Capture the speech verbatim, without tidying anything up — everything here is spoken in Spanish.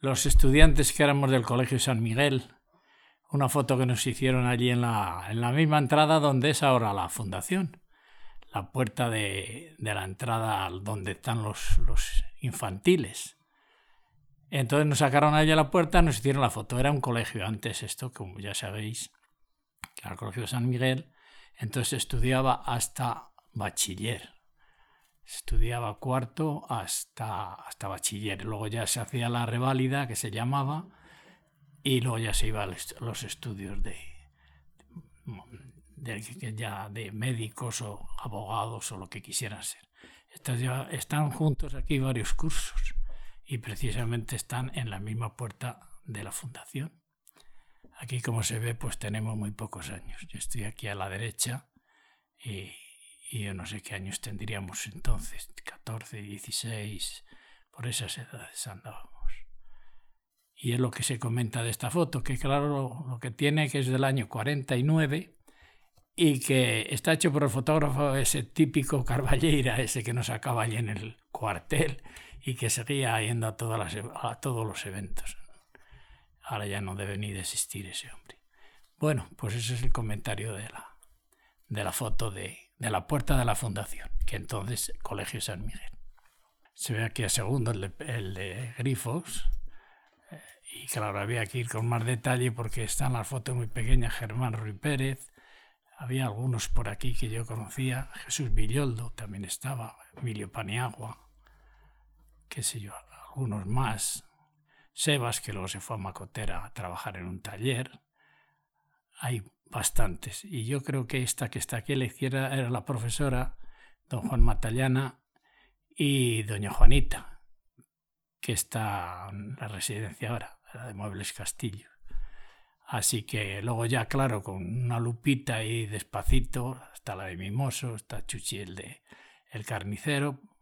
los estudiantes que éramos del Colegio San Miguel, una foto que nos hicieron allí en la, en la misma entrada donde es ahora la fundación, la puerta de, de la entrada donde están los, los infantiles. Entonces nos sacaron allí a la puerta, nos hicieron la foto. Era un colegio antes esto, como ya sabéis, que era el Colegio de San Miguel. Entonces estudiaba hasta bachiller. Estudiaba cuarto hasta, hasta bachiller. Luego ya se hacía la reválida, que se llamaba, y luego ya se iba a los estudios de, de, ya de médicos o abogados o lo que quisieran ser. Entonces ya están juntos aquí varios cursos y precisamente están en la misma puerta de la fundación. Aquí, como se ve, pues tenemos muy pocos años. Yo estoy aquí a la derecha y, y yo no sé qué años tendríamos entonces, catorce, dieciséis, por esas edades andábamos. Y es lo que se comenta de esta foto, que claro, lo, lo que tiene que es del año cuarenta y nueve y que está hecho por el fotógrafo ese típico Carballeira, ese que nos sacaba allí en el cuartel y que seguía yendo a, todas las, a todos los eventos. Ahora ya no debe ni de existir ese hombre. Bueno, pues ese es el comentario de la, de la foto de, de la puerta de la fundación, que entonces Colegio San Miguel. Se ve aquí a segundo el de, el de Grifos, eh, y claro, había que ir con más detalle porque están las fotos muy pequeñas. Germán Ruy Pérez, había algunos por aquí que yo conocía, Jesús Villoldo también estaba, Emilio Paniagua, qué sé yo, algunos más. Sebas, que luego se fue a Macotera a trabajar en un taller. Hay bastantes. Y yo creo que esta que está aquí a la izquierda era la profesora, don Juan Matallana, y doña Juanita, que está en la residencia ahora, la de Muebles Castillo. Así que luego ya, claro, con una lupita y despacito, está la de Mimoso, está Chuchi el de El Carnicero,